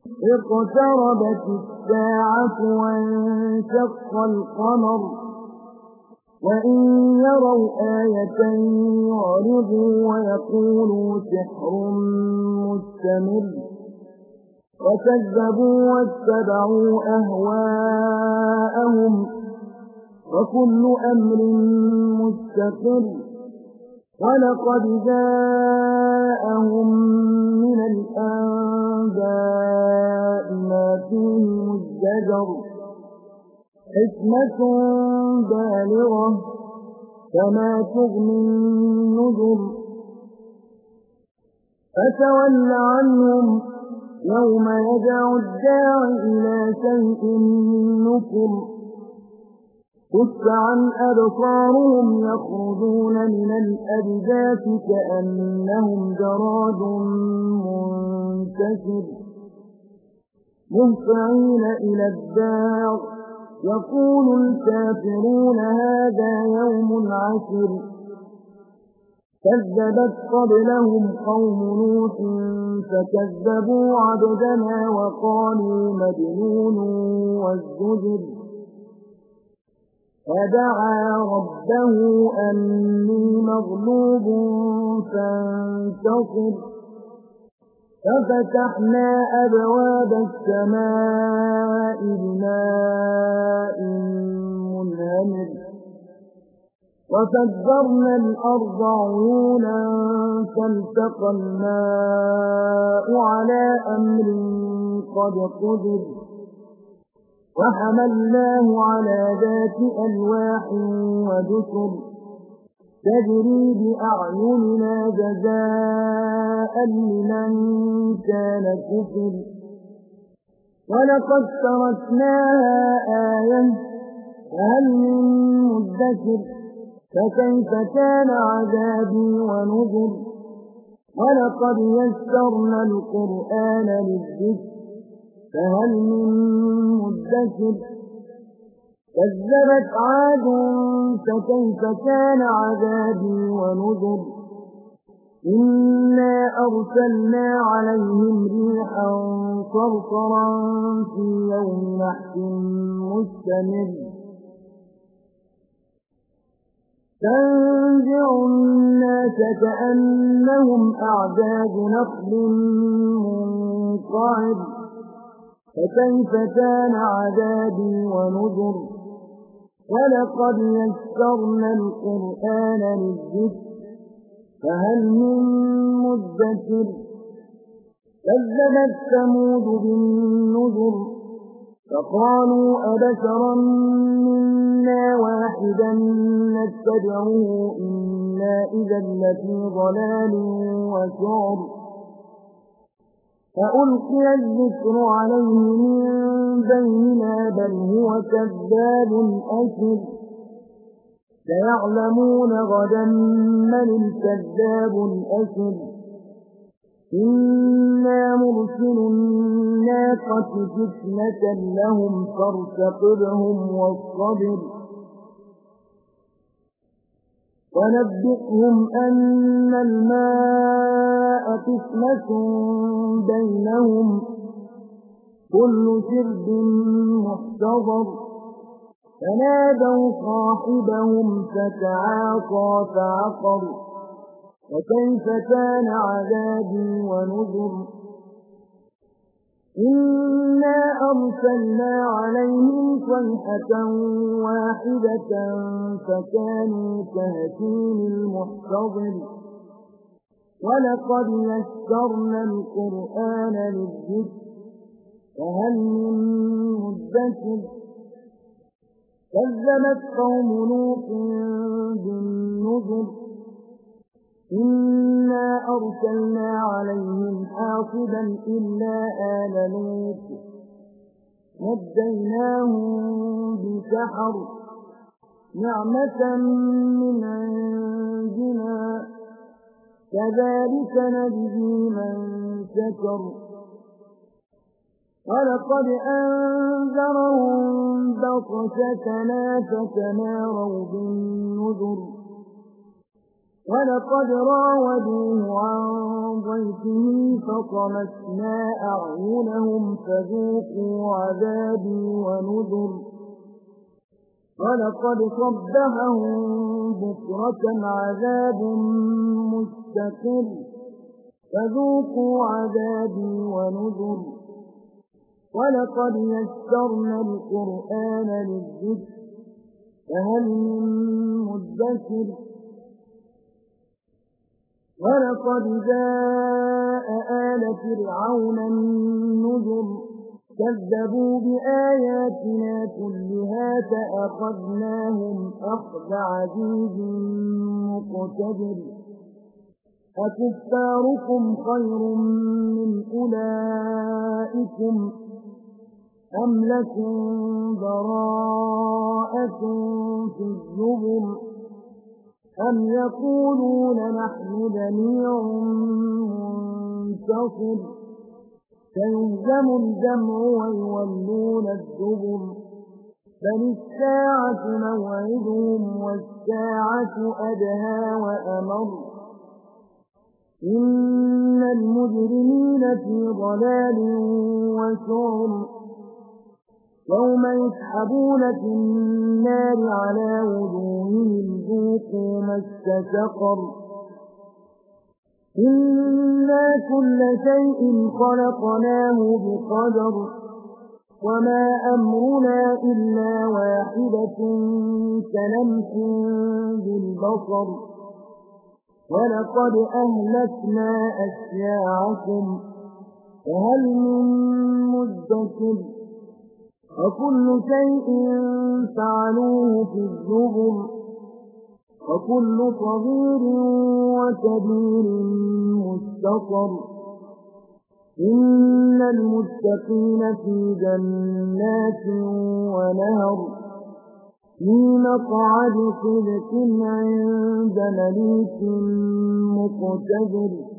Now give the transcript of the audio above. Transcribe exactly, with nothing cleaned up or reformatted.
اقتربت الساعة وانشق القمر وإن يروا آية يعرضوا ويقولوا سحر مستمر وكذبوا واتبعوا أهواءهم وكل أمر مستقر ولقد جاءهم من الأنباء ما فيه مزدجر حكمة بالغة فما تغني النذر فتول عنهم يوم يدعو الداع إلى شيء نكر خش عن أبصارهم يخرجون من الأجداث كأنهم جراد منتشر مهطعين إلى الداع يقول الكافرون هذا يوم عسر كذبت قبلهم قوم نوح فكذبوا عبدنا وقالوا مجنون وازدجر فدعا ربه أني مغلوب فانتصر ففتحنا أبواب السماء بماء منهمر وفجرنا الأرض عيونا فالتقى الماء على أمر قد قدر وحملناه على ذات ألواح ودسر تجري بأعيننا جزاء لمن كان كفر ولقد تركناها آية فهل من مدكر فكيف كان عذابي ونذر ولقد يسرنا القرآن للذكر فهل من مدكر كذبت عاد فكيف كان عذابي ونذر إنا أرسلنا عليهم ريحا صرصرا في يوم نحس مستمر تنزع الناس كأنهم أعجاز نخل منقعر فكيف كان عذابي ونذر ولقد يسرنا القرآن للذكر فهل من مدكر كذبت ثمود بالنذر فقالوا أبشرا منا واحدا نتبعه إنا إذا لفي ضلال وسعر فألقي الذكر عليه من بيننا بل هو كذاب أشر سيعلمون غدا من الكذاب الأشر إنا مرسل الناقة فتنة لهم فارتقبهم واصطبر ونبئهم أن الماء قسمة بينهم كل شرب محتضر فنادوا صاحبهم فتعاطى فعقر وكيف كان عذابي ونذر إنا أرسلنا عليهم صيحة واحدة فكانوا كهشيم المحتضر ولقد يسرنا القرآن للذكر فهل من مدكر كذبت قوم لوط بالنذر إنا أرسلنا عليهم حاصبا إلا آل لوط نجيناهم بسحر نعمة من عندنا كذلك نجزي من شكر ولقد أنذرهم بطشتنا فتماروا بالنذر ولقد راودوه عن ضيفه فطمسنا أعينهم فذوقوا عذابي ونذر ولقد صبحهم بكرة عذاب مستقر فذوقوا عذابي ونذر ولقد يسرنا القرآن للذكر فهل من مدكر ولقد جاء آل فرعون النذر كذبوا بآياتنا كلها فأخذناهم أخذ عزيز مقتدر أكفاركم خير من أولئكم أم لكم براءة في الزبر أم يقولون نحن جميع منتصر سيهزم الجمع ويولون الدبر بل الساعة موعدهم والساعة أدهى وأمر إن المجرمين في ضلال وسعر يوم يسحبون في النار على وجوههم ذوقوا مس سقر إنا كل شيء خلقناه بقدر وما أمرنا إلا واحدة كلمح بالبصر ولقد أهلكنا أشياعكم فهل من مدكر وكل شيء فعلوه في الزبر وكل صغير وكبير مستقر إن المتقين في جنات ونهر في مقعد صدق عند مليك مقتدر